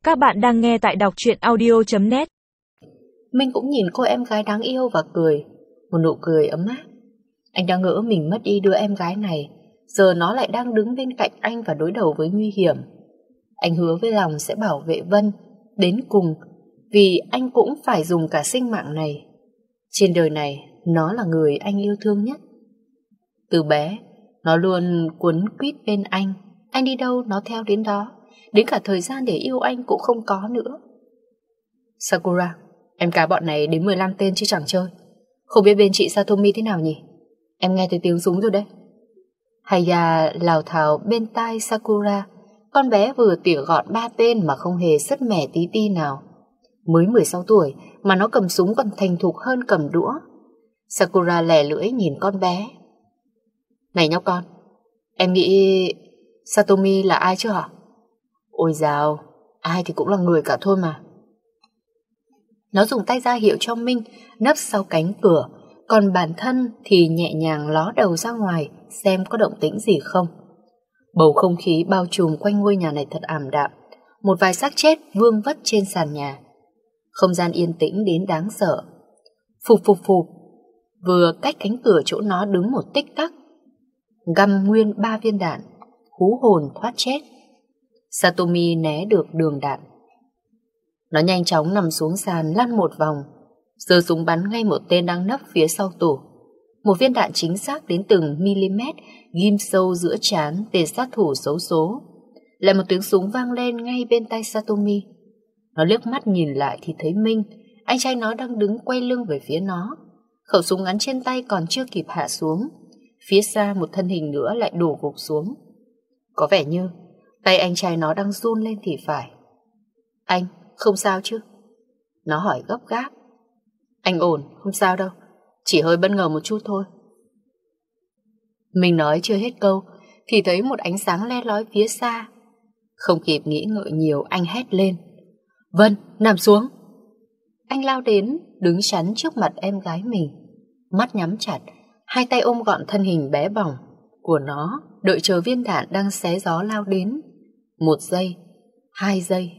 Các bạn đang nghe tại đọc truyện audio.net. Minh cũng nhìn cô em gái đáng yêu và cười, một nụ cười ấm áp. Anh đã ngỡ mình mất đi đứa em gái này, giờ nó lại đang đứng bên cạnh anh và đối đầu với nguy hiểm. Anh hứa với lòng sẽ bảo vệ Vân đến cùng, vì anh cũng phải dùng cả sinh mạng này. Trên đời này, nó là người anh yêu thương nhất. Từ bé, nó luôn quấn quýt bên anh đi đâu nó theo đến đó, đến cả thời gian để yêu anh cũng không có nữa. Sakura, em cá bọn này đến 15 tên chứ chẳng chơi. Không biết bên chị Satomi thế nào nhỉ? Em nghe thấy tiếng súng rồi đấy. Haya lào thào bên tai Sakura. Con bé vừa tỉa gọn 3 tên mà không hề sứt mẻ tí ti nào. Mới 16 tuổi mà nó cầm súng còn thành thục hơn cầm đũa. Sakura lè lưỡi nhìn con bé. Này nhóc con, em nghĩ Satomi là ai chứ hả? Ôi dào, ai thì cũng là người cả thôi mà. Nó dùng tay ra hiệu cho Minh nấp sau cánh cửa, còn bản thân thì nhẹ nhàng ló đầu ra ngoài xem có động tĩnh gì không. Bầu không khí bao trùm quanh ngôi nhà này thật ảm đạm. Một vài xác chết vương vất trên sàn nhà. Không gian yên tĩnh đến đáng sợ. Phụp phụp phụp, vừa cách cánh cửa chỗ nó đứng một tích tắc, găm nguyên 3 viên đạn, hú hồn thoát chết. Satomi né được đường đạn. Nó nhanh chóng nằm xuống sàn lăn một vòng, giơ súng bắn ngay một tên đang nấp phía sau tủ. Một viên đạn chính xác đến từng mm ghim sâu giữa trán tên sát thủ xấu số. Lại một tiếng súng vang lên ngay bên tay Satomi. Nó liếc mắt nhìn lại thì thấy Minh, anh trai nó đang đứng quay lưng về phía nó. Khẩu súng ngắn trên tay còn chưa kịp hạ xuống, phía xa một thân hình nữa lại đổ gục xuống. Có vẻ như tay anh trai nó đang run lên thì phải. Anh, không sao chứ? Nó hỏi gấp gáp. Anh ổn, không sao đâu, chỉ hơi bất ngờ một chút thôi. Mình nói chưa hết câu thì thấy một ánh sáng le lói phía xa. Không kịp nghĩ ngợi nhiều, anh hét lên. Vân, nằm xuống. Anh lao đến, đứng chắn trước mặt em gái mình, mắt nhắm chặt, hai tay ôm gọn thân hình bé bỏng của nó, đợi chờ viên đạn đang xé gió lao đến. 1 giây, 2 giây.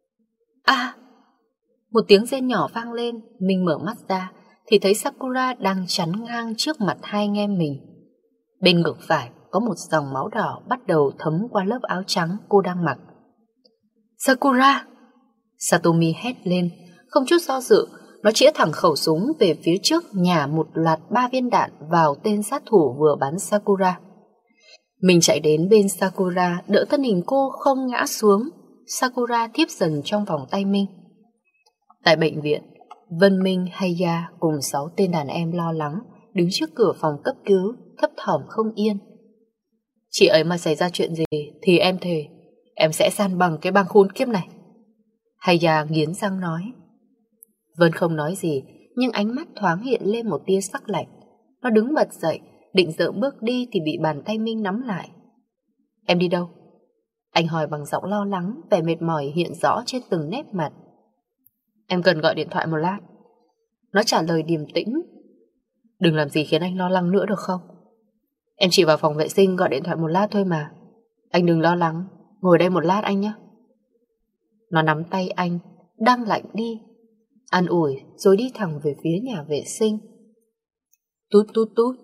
Một tiếng rên nhỏ vang lên. Mình mở mắt ra thì thấy Sakura đang chắn ngang trước mặt hai anh em mình. Bên ngực phải có một dòng máu đỏ bắt đầu thấm qua lớp áo trắng cô đang mặc. Sakura! Satomi hét lên, không chút do dự. Nó chĩa thẳng khẩu súng về phía trước, nhả một loạt 3 viên đạn vào tên sát thủ vừa bắn Sakura. Mình chạy đến bên Sakura, đỡ thân hình cô không ngã xuống. Sakura thiếp dần trong vòng tay Minh. Tại bệnh viện, Vân, Minh, Haya cùng 6 tên đàn em lo lắng đứng trước cửa phòng cấp cứu, thấp thỏm không yên. Chị ấy mà xảy ra chuyện gì thì em thề em sẽ san bằng cái băng khốn kiếp này. Haya nghiến răng nói. Vân không nói gì, nhưng ánh mắt thoáng hiện lên một tia sắc lạnh. Nó đứng bật dậy, định dợm bước đi thì bị bàn tay Minh nắm lại. Em đi đâu? Anh hỏi bằng giọng lo lắng, vẻ mệt mỏi hiện rõ trên từng nét mặt. Em cần gọi điện thoại một lát. Nó trả lời điềm tĩnh. Đừng làm gì khiến anh lo lắng nữa được không? Em chỉ vào phòng vệ sinh gọi điện thoại một lát thôi mà. Anh đừng lo lắng, ngồi đây một lát anh nhé. Nó nắm tay anh, đang lạnh đi, an ủi rồi đi thẳng về phía nhà vệ sinh. Tút tút tút.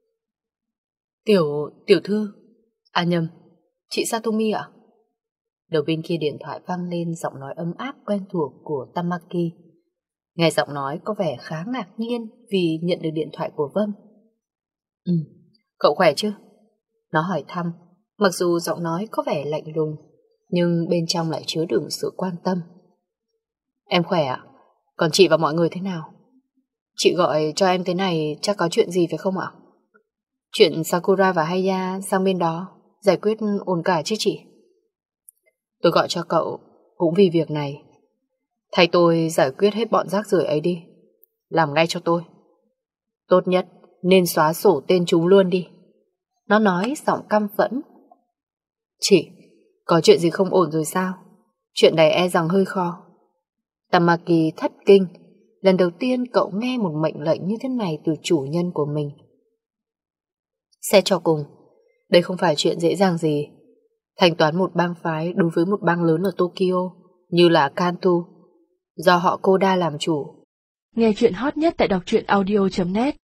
Tiểu thư. À nhầm, chị Satomi ạ? Đầu bên kia điện thoại vang lên giọng nói ấm áp quen thuộc của Tamaki. Nghe giọng nói có vẻ khá ngạc nhiên vì nhận được điện thoại của Vân. Cậu khỏe chứ? Nó hỏi thăm, mặc dù giọng nói có vẻ lạnh lùng, nhưng bên trong lại chứa đựng sự quan tâm. Em khỏe ạ, còn chị và mọi người thế nào? Chị gọi cho em thế này chắc có chuyện gì phải không ạ? Chuyện Sakura và Haya sang bên đó giải quyết ổn cả chứ chị? Tôi gọi cho cậu cũng vì việc này. Thay tôi giải quyết hết bọn rác rưởi ấy đi. Làm ngay cho tôi. Tốt nhất nên xóa sổ tên chúng luôn đi. Nó nói giọng căm phẫn. Chị, có chuyện gì không ổn rồi sao? Chuyện này e rằng hơi khó. Tamaki thất kinh. Lần đầu tiên cậu nghe một mệnh lệnh như thế này từ chủ nhân của mình. Xét cho cùng, đây không phải chuyện dễ dàng gì. Thanh toán một bang phái đối với một bang lớn ở Tokyo như là Cantu, do họ Koda làm chủ. Nghe chuyện hot nhất tại đọc truyện audio.net